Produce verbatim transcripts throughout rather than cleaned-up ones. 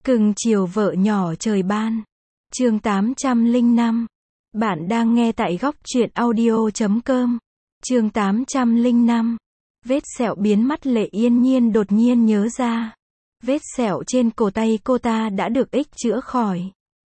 Cưng chiều vợ nhỏ trời ban. Chương tám trăm lẻ năm. Bạn đang nghe tại góc truyện audio chấm com. Chương tám trăm lẻ năm. Vết sẹo biến mắt Lệ Yên Nhiên đột nhiên nhớ ra. Vết sẹo trên cổ tay cô ta đã được ích chữa khỏi.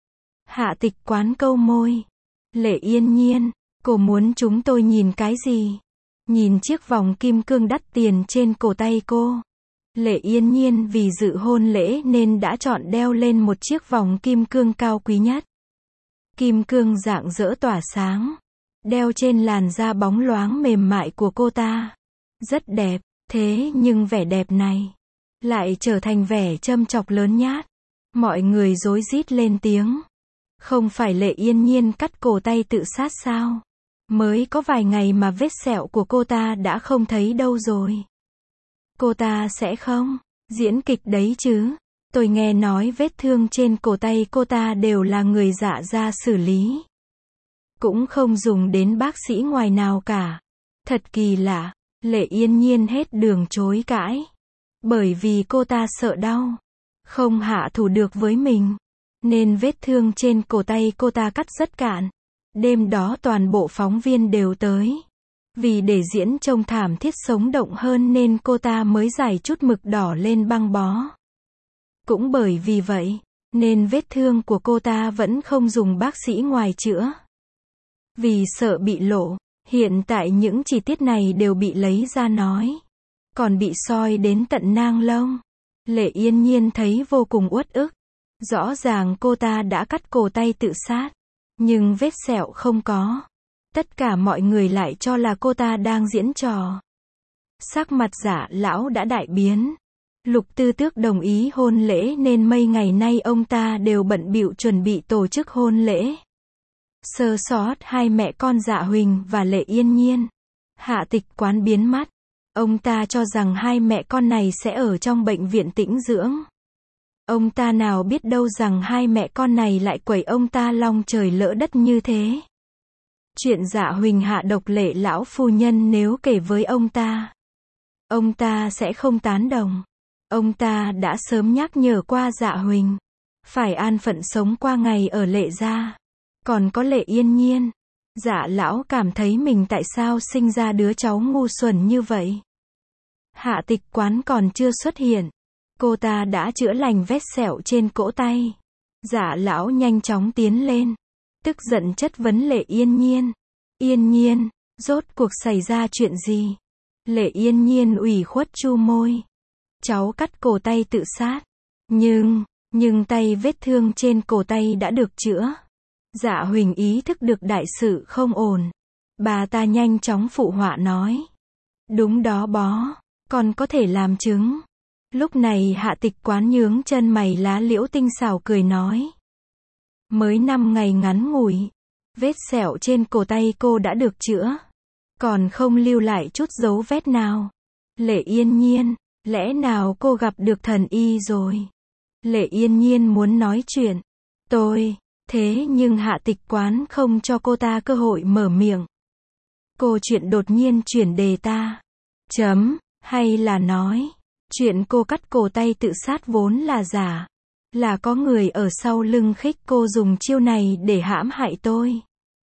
Hạ Tịch Quán câu môi. Lệ Yên Nhiên, cô muốn chúng tôi nhìn cái gì? Nhìn chiếc vòng kim cương đắt tiền trên cổ tay cô. Lệ Yên Nhiên vì dự hôn lễ nên đã chọn đeo lên một chiếc vòng kim cương cao quý nhất. Kim cương rạng rỡ tỏa sáng, đeo trên làn da bóng loáng mềm mại của cô ta. Rất đẹp, thế nhưng vẻ đẹp này lại trở thành vẻ châm chọc lớn nhát. Mọi người rối rít lên tiếng. Không phải Lệ Yên Nhiên cắt cổ tay tự sát sao? Mới có vài ngày mà vết sẹo của cô ta đã không thấy đâu rồi. Cô ta sẽ không diễn kịch đấy chứ? Tôi nghe nói vết thương trên cổ tay cô ta đều là người dạ ra xử lý. Cũng không dùng đến bác sĩ ngoài nào cả. Thật kỳ lạ. Lệ Yên Nhiên hết đường chối cãi. Bởi vì cô ta sợ đau, không hạ thủ được với mình, nên vết thương trên cổ tay cô ta cắt rất cạn. Đêm đó toàn bộ phóng viên đều tới. Vì để diễn trông thảm thiết sống động hơn nên cô ta mới rải chút mực đỏ lên băng bó. Cũng bởi vì vậy, nên vết thương của cô ta vẫn không dùng bác sĩ ngoài chữa. Vì sợ bị lộ, hiện tại những chi tiết này đều bị lấy ra nói. Còn bị soi đến tận nang lông. Lệ Yên Nhiên thấy vô cùng uất ức. Rõ ràng cô ta đã cắt cổ tay tự sát, nhưng vết sẹo không có. Tất cả mọi người lại cho là cô ta đang diễn trò. Sắc mặt Dạ lão đã đại biến. Lục Tư Tước đồng ý hôn lễ nên mấy ngày nay ông ta đều bận bịu chuẩn bị tổ chức hôn lễ. Sơ sót hai mẹ con Dạ Huỳnh và Lệ Yên Nhiên. Hạ Tịch Quán biến mắt. Ông ta cho rằng hai mẹ con này sẽ ở trong bệnh viện tĩnh dưỡng. Ông ta nào biết đâu rằng hai mẹ con này lại quẩy ông ta long trời lỡ đất như thế. Chuyện Dạ Huỳnh hạ độc Lệ lão phu nhân nếu kể với ông ta, ông ta sẽ không tán đồng. Ông ta đã sớm nhắc nhở qua Dạ Huỳnh, phải an phận sống qua ngày ở Lệ gia. Còn có Lệ Yên Nhiên, Dạ lão cảm thấy mình tại sao sinh ra đứa cháu ngu xuẩn như vậy. Hạ Tịch Quán còn chưa xuất hiện, cô ta đã chữa lành vết sẹo trên cổ tay. Dạ lão nhanh chóng tiến lên, tức giận chất vấn Lệ Yên Nhiên. Yên Nhiên, rốt cuộc xảy ra chuyện gì? Lệ Yên Nhiên ủy khuất chu môi. Cháu cắt cổ tay tự sát. Nhưng, nhưng tay vết thương trên cổ tay đã được chữa. Dạ Huỳnh ý thức được đại sự không ổn. Bà ta nhanh chóng phụ họa nói. Đúng đó bó, con có thể làm chứng. Lúc này Hạ Tịch Quán nhướng chân mày lá liễu tinh xảo cười nói. Mới năm ngày ngắn ngủi, vết sẹo trên cổ tay cô đã được chữa, còn không lưu lại chút dấu vết nào. Lệ Yên Nhiên, lẽ nào cô gặp được thần y rồi? Lệ Yên Nhiên muốn nói chuyện. Tôi, thế nhưng Hạ Tịch Quán không cho cô ta cơ hội mở miệng. Cô chuyện đột nhiên chuyển đề ta. Chấm, hay là nói, chuyện cô cắt cổ tay tự sát vốn là giả. Là có người ở sau lưng khích cô dùng chiêu này để hãm hại tôi.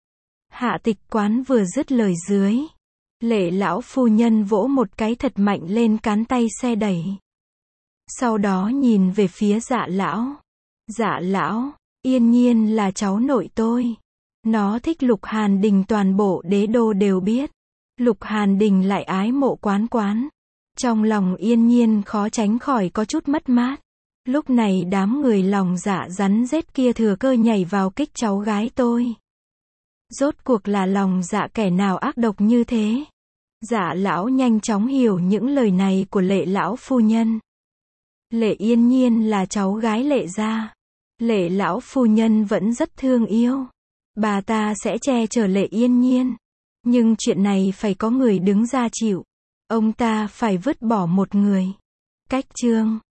Hạ Tịch Quán vừa dứt lời dưới, Lệ lão phu nhân vỗ một cái thật mạnh lên cán tay xe đẩy. Sau đó nhìn về phía Dạ lão. Dạ lão, Yên Nhiên là cháu nội tôi. Nó thích Lục Hàn Đình, toàn bộ đế đô đều biết. Lục Hàn Đình lại ái mộ Quán Quán. Trong lòng Yên Nhiên khó tránh khỏi có chút mất mát. Lúc này đám người lòng dạ rắn rết kia thừa cơ nhảy vào kích cháu gái tôi. Rốt cuộc là lòng dạ kẻ nào ác độc như thế? Dạ lão nhanh chóng hiểu những lời này của Lệ lão phu nhân. Lệ Yên Nhiên là cháu gái Lệ gia. Lệ lão phu nhân vẫn rất thương yêu. Bà ta sẽ che chở Lệ Yên Nhiên. Nhưng chuyện này phải có người đứng ra chịu. Ông ta phải vứt bỏ một người. Cách chương